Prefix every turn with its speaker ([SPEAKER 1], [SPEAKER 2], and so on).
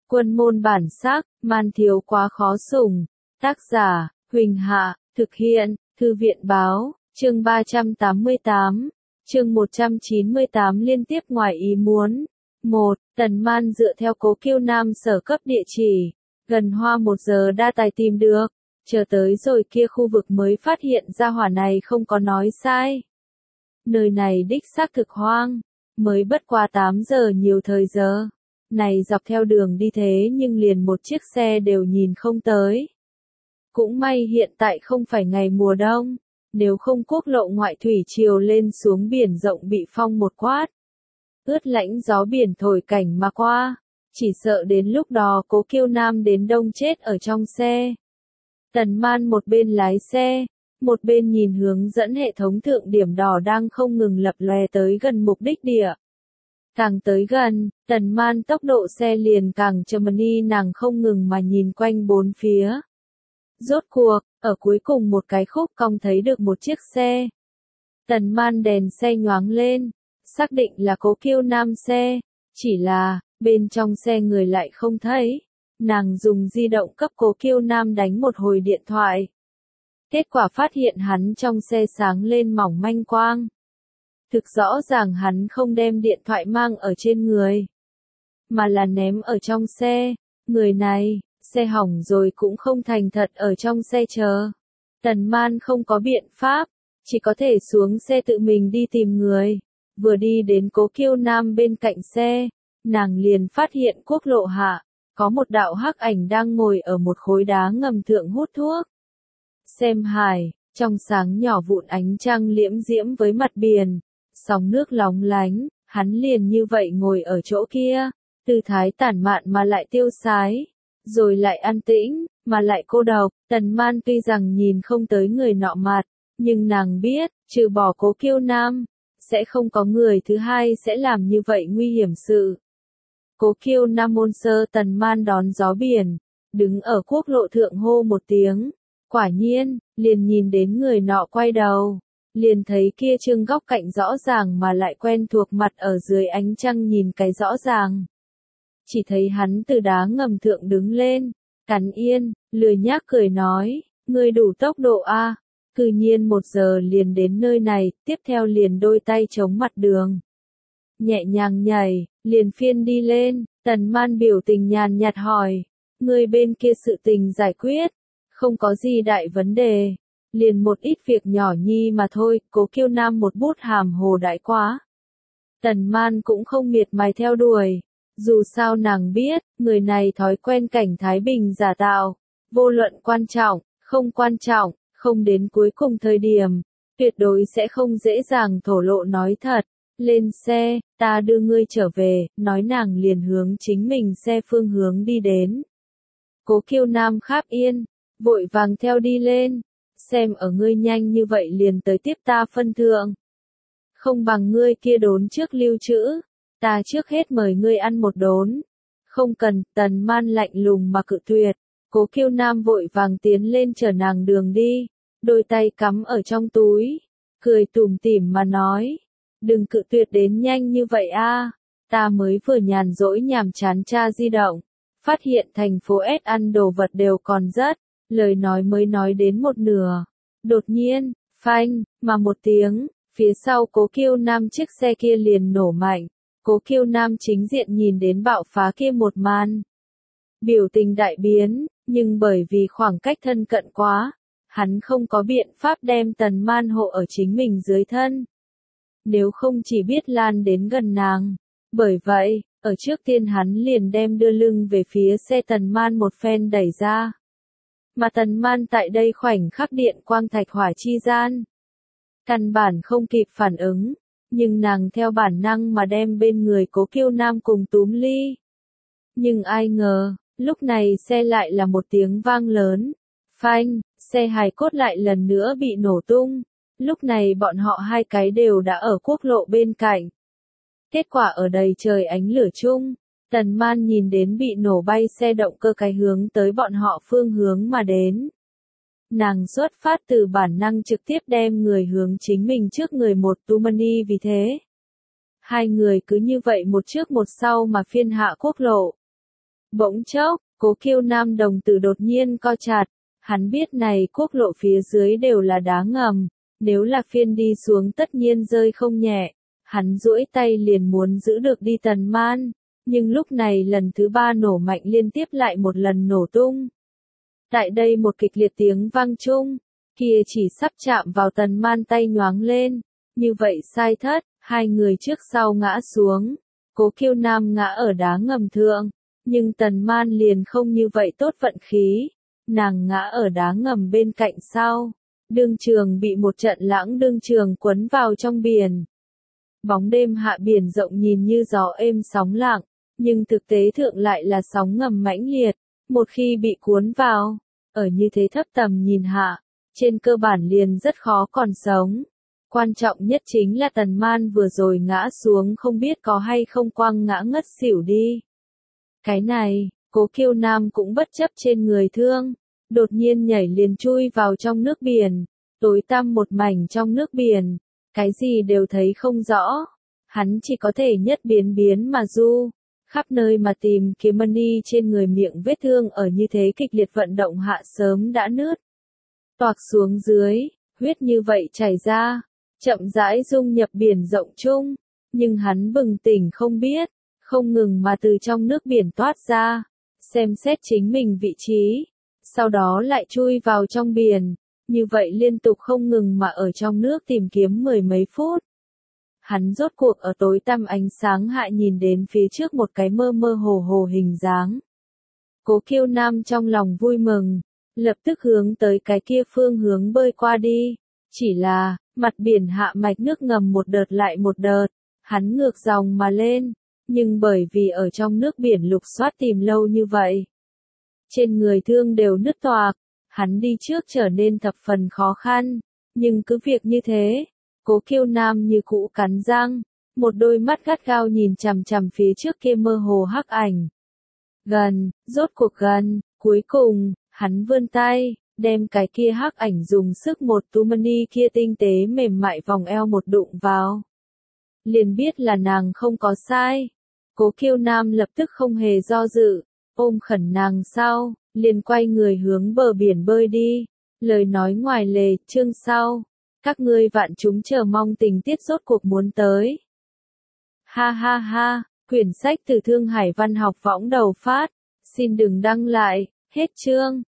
[SPEAKER 1] Quân môn bản sắc, man thiếu quá khó sủng. Tác giả, Huỳnh Hạ, thực hiện, Thư viện báo, chương 388, chương 198 liên tiếp ngoài ý muốn. 1. Tần Man dựa theo Cố Kiêu Nam sở cấp địa chỉ, gần hoa 1 giờ đa tài tìm được, chờ tới rồi kia khu vực mới phát hiện ra hỏa này không có nói sai. Nơi này đích xác thực hoang, mới bất qua 8 giờ nhiều thời giờ. Này dọc theo đường đi thế nhưng liền một chiếc xe đều nhìn không tới. Cũng may hiện tại không phải ngày mùa đông, nếu không quốc lộ ngoại thủy triều lên xuống biển rộng bị phong một quát. Ướt lạnh gió biển thổi cảnh mà qua, chỉ sợ đến lúc đó Cố Kiêu Nam đến đông chết ở trong xe. Tần Man một bên lái xe, một bên nhìn hướng dẫn hệ thống thượng điểm đỏ đang không ngừng lập lòe tới gần mục đích địa. Càng tới gần, Tần Man tốc độ xe liền càng chậm đi, nàng không ngừng mà nhìn quanh bốn phía. Rốt cuộc, ở cuối cùng một cái khúc cong thấy được một chiếc xe. Tần Man đèn xe nhoáng lên, xác định là Cố Kiêu Nam xe, chỉ là, bên trong xe người lại không thấy. Nàng dùng di động cấp Cố Kiêu Nam đánh một hồi điện thoại. Kết quả phát hiện hắn trong xe sáng lên mỏng manh quang. Thực rõ ràng hắn không đem điện thoại mang ở trên người, mà là ném ở trong xe. Người này, xe hỏng rồi cũng không thành thật ở trong xe chờ. Tần Man không có biện pháp, chỉ có thể xuống xe tự mình đi tìm người. Vừa đi đến Cố Kiêu Nam bên cạnh xe, nàng liền phát hiện quốc lộ hạ, có một đạo hắc ảnh đang ngồi ở một khối đá ngầm thượng hút thuốc. Xem hải, trong sáng nhỏ vụn ánh trăng liễm diễm với mặt biển, sóng nước lóng lánh, hắn liền như vậy ngồi ở chỗ kia, tư thái tản mạn mà lại tiêu sái, rồi lại an tĩnh, mà lại cô độc. Tần Man tuy rằng nhìn không tới người nọ mặt, nhưng nàng biết, trừ bỏ Cố Kiêu Nam, sẽ không có người thứ hai sẽ làm như vậy nguy hiểm sự. Cố Kiêu Nam môn sơ. Tần Man đón gió biển, đứng ở quốc lộ thượng hô một tiếng, quả nhiên, liền nhìn đến người nọ quay đầu, liền thấy kia trương góc cạnh rõ ràng mà lại quen thuộc mặt ở dưới ánh trăng nhìn cái rõ ràng. Chỉ thấy hắn từ đá ngầm thượng đứng lên, cắn yên, lười nhác cười nói, ngươi đủ tốc độ a, cư nhiên 1 giờ liền đến nơi này, tiếp theo liền đôi tay chống mặt đường. Nhẹ nhàng nhảy, liền phiên đi lên. Tần Man biểu tình nhàn nhạt hỏi, người bên kia sự tình giải quyết, không có gì đại vấn đề, liền một ít việc nhỏ nhi mà thôi. Cố Kiêu Nam một bút hàm hồ đại quá. Tần Man cũng không miệt mài theo đuổi, dù sao nàng biết, người này thói quen cảnh thái bình giả tạo, vô luận quan trọng, không đến cuối cùng thời điểm, tuyệt đối sẽ không dễ dàng thổ lộ nói thật. Lên xe, ta đưa ngươi trở về, nói nàng liền hướng chính mình xe phương hướng đi đến. Cố Kiêu Nam kháp yên, vội vàng theo đi lên, xem ở ngươi nhanh như vậy liền tới tiếp ta phân thượng. Không bằng ngươi kia đốn trước lưu trữ, ta trước hết mời ngươi ăn một đốn. Không cần. Tần Man lạnh lùng mà cự tuyệt. Cố Kiêu Nam vội vàng tiến lên chở nàng đường đi, đôi tay cắm ở trong túi, cười tủm tỉm mà nói. Đừng cự tuyệt đến nhanh như vậy a, ta mới vừa nhàn rỗi nhàm chán tra di động, phát hiện thành phố S ăn đồ vật đều còn rất, lời nói mới nói đến một nửa. Đột nhiên, phanh, mà một tiếng, phía sau Cố Kiêu Nam chiếc xe kia liền nổ mạnh. Cố Kiêu Nam chính diện nhìn đến bạo phá kia một màn. Biểu tình đại biến, nhưng bởi vì khoảng cách thân cận quá, hắn không có biện pháp đem Tần Man hộ ở chính mình dưới thân. Nếu không chỉ biết lan đến gần nàng. Bởi vậy, ở trước tiên hắn liền đem đưa lưng về phía xe Tần Man một phen đẩy ra. Mà Tần Man tại đây khoảnh khắc điện quang thạch hỏa chi gian, căn bản không kịp phản ứng, nhưng nàng theo bản năng mà đem bên người Cố Kiêu Nam cùng túm ly. Nhưng ai ngờ, lúc này xe lại là một tiếng vang lớn, phanh, xe hài cốt lại lần nữa bị nổ tung. Lúc này bọn họ hai cái đều đã ở quốc lộ bên cạnh. Kết quả ở đầy trời ánh lửa chung, Tần Man nhìn đến bị nổ bay xe động cơ cái hướng tới bọn họ phương hướng mà đến. Nàng xuất phát từ bản năng trực tiếp đem người hướng chính mình trước người một Tumani, vì thế. Hai người cứ như vậy một trước một sau mà phiên hạ quốc lộ. Bỗng chốc, Cố Kiêu Nam đồng tử đột nhiên co chặt, hắn biết này quốc lộ phía dưới đều là đá ngầm, nếu là phiên đi xuống tất nhiên rơi không nhẹ, hắn duỗi tay liền muốn giữ được đi Tần Man, nhưng lúc này lần thứ ba nổ mạnh liên tiếp lại một lần nổ tung. Tại đây một kịch liệt tiếng vang chung, kia chỉ sắp chạm vào Tần Man tay nhoáng lên, như vậy sai thất, hai người trước sau ngã xuống, Cố Kiêu Nam ngã ở đá ngầm thượng, nhưng Tần Man liền không như vậy tốt vận khí, nàng ngã ở đá ngầm bên cạnh sau, đương trường bị một trận lãng đương trường quấn vào trong biển. Bóng đêm hạ biển rộng nhìn như gió êm sóng lặng, nhưng thực tế thượng lại là sóng ngầm mãnh liệt, một khi bị cuốn vào, ở như thế thấp tầm nhìn hạ, trên cơ bản liền rất khó còn sống. Quan trọng nhất chính là Tần Man vừa rồi ngã xuống không biết có hay không quăng ngã ngất xỉu đi. Cái này, Cố Kiêu Nam cũng bất chấp trên người thương, đột nhiên nhảy liền chui vào trong nước biển, tối tăm một mảnh trong nước biển, cái gì đều thấy không rõ, hắn chỉ có thể nhất biến biến mà du, khắp nơi mà tìm kiếm Mani trên người miệng vết thương ở như thế kịch liệt vận động hạ sớm đã nứt. Toạc xuống dưới, huyết như vậy chảy ra, chậm rãi dung nhập biển rộng chung, nhưng hắn bừng tỉnh không biết, không ngừng mà từ trong nước biển toát ra, xem xét chính mình vị trí, sau đó lại chui vào trong biển, như vậy liên tục không ngừng mà ở trong nước tìm kiếm mười mấy phút. Hắn rốt cuộc ở tối tăm ánh sáng hạ nhìn đến phía trước một cái mơ mơ hồ hồ hình dáng. Cố Kiêu Nam trong lòng vui mừng, lập tức hướng tới cái kia phương hướng bơi qua đi, chỉ là, mặt biển hạ mạch nước ngầm một đợt lại một đợt, hắn ngược dòng mà lên, nhưng bởi vì ở trong nước biển lục soát tìm lâu như vậy, trên người thương đều nứt toạc, hắn đi trước trở nên thập phần khó khăn, nhưng cứ việc như thế, Cố Kiêu Nam như cũ cắn răng, một đôi mắt gắt gao nhìn chằm chằm phía trước kia mơ hồ hắc ảnh. Gần, rốt cuộc gần, cuối cùng, hắn vươn tay, đem cái kia hắc ảnh dùng sức một tu mani kia tinh tế mềm mại vòng eo một đụng vào. Liền biết là nàng không có sai. Cố Kiêu Nam lập tức không hề do dự, ôm khẩn nàng sau, liền quay người hướng bờ biển bơi đi. Lời nói ngoài lề, chương sau. Các ngươi vạn chúng chờ mong tình tiết rốt cuộc muốn tới. Ha ha ha, quyển sách từ Thương Hải Văn học võng đầu phát. Xin đừng đăng lại, hết chương.